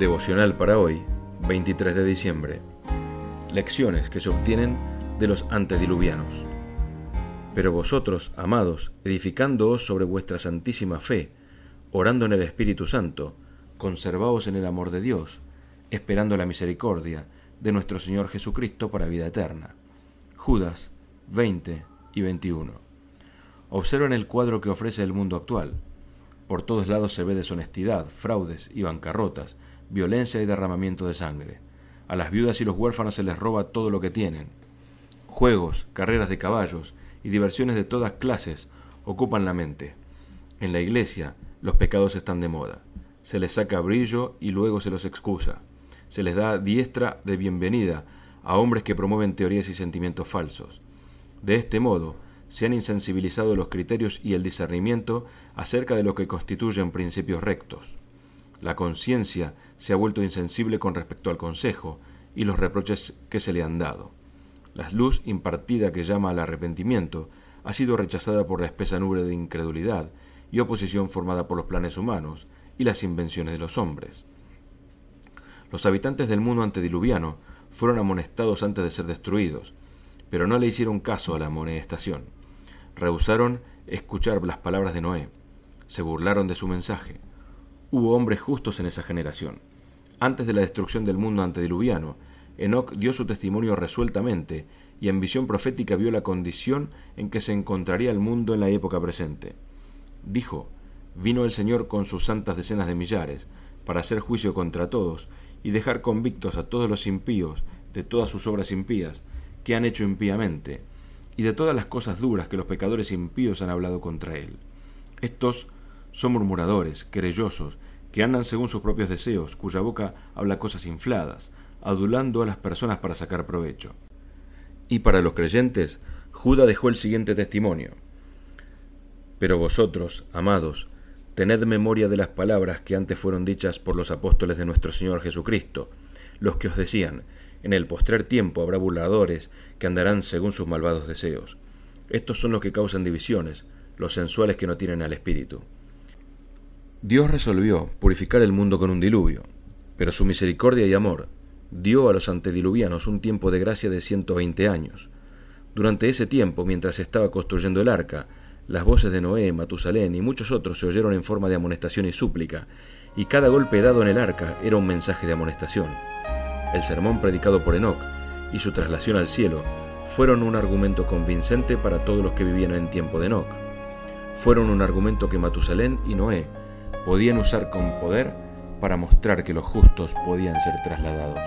Devocional para hoy, 23 de diciembre. Lecciones que se obtienen de los antediluvianos. Pero vosotros, amados, edificándoos sobre vuestra santísima fe, orando en el Espíritu Santo, conservaos en el amor de Dios, esperando la misericordia de nuestro Señor Jesucristo para vida eterna. Judas 20 y 21. Observen el cuadro que ofrece el mundo actual. Por todos lados se ve deshonestidad, fraudes y bancarrotas, violencia y derramamiento de sangre. A las viudas y los huérfanos se les roba todo lo que tienen. Juegos, carreras de caballos y diversiones de todas clases ocupan la mente. En la iglesia, los pecados están de moda. Se les saca brillo y luego se los excusa. Se les da diestra de bienvenida a hombres que promueven teorías y sentimientos falsos. De este modo, se han insensibilizado los criterios y el discernimiento acerca de lo que constituyen principios rectos. La conciencia se ha vuelto insensible con respecto al consejo y los reproches que se le han dado. La luz impartida que llama al arrepentimiento ha sido rechazada por la espesa nube de incredulidad y oposición formada por los planes humanos y las invenciones de los hombres. Los habitantes del mundo antediluviano fueron amonestados antes de ser destruidos, pero no le hicieron caso a la amonestación. Rehusaron escuchar las palabras de Noé. Se burlaron de su mensaje. Hubo hombres justos en esa generación. Antes de la destrucción del mundo antediluviano, Enoc dio su testimonio resueltamente y en visión profética vio la condición en que se encontraría el mundo en la época presente. Dijo: vino el Señor con sus santas decenas de millares para hacer juicio contra todos y dejar convictos a todos los impíos de todas sus obras impías que han hecho impíamente y de todas las cosas duras que los pecadores impíos han hablado contra él. Estos son murmuradores, querellosos, que andan según sus propios deseos, cuya boca habla cosas infladas, adulando a las personas para sacar provecho. Y para los creyentes, Judas dejó el siguiente testimonio: pero vosotros, amados, tened memoria de las palabras que antes fueron dichas por los apóstoles de nuestro Señor Jesucristo, los que os decían: en el postrer tiempo habrá burladores que andarán según sus malvados deseos. Estos son los que causan divisiones, los sensuales que no tienen al Espíritu. Dios resolvió purificar el mundo con un diluvio, pero su misericordia y amor dio a los antediluvianos un tiempo de gracia de 120 años. Durante ese tiempo, mientras se estaba construyendo el arca, las voces de Noé, Matusalén y muchos otros se oyeron en forma de amonestación y súplica, y cada golpe dado en el arca era un mensaje de amonestación. El sermón predicado por Enoc y su traslación al cielo fueron un argumento convincente para todos los que vivían en tiempo de Enoc. Fueron un argumento que Matusalén y Noé podían usar con poder para mostrar que los justos podían ser trasladados.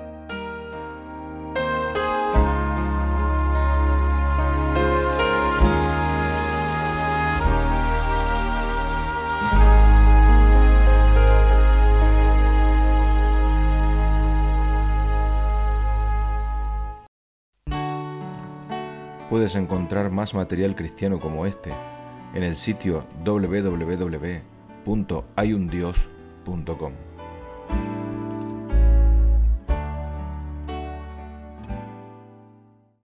Puedes encontrar más material cristiano como este en el sitio www.hayundios.com.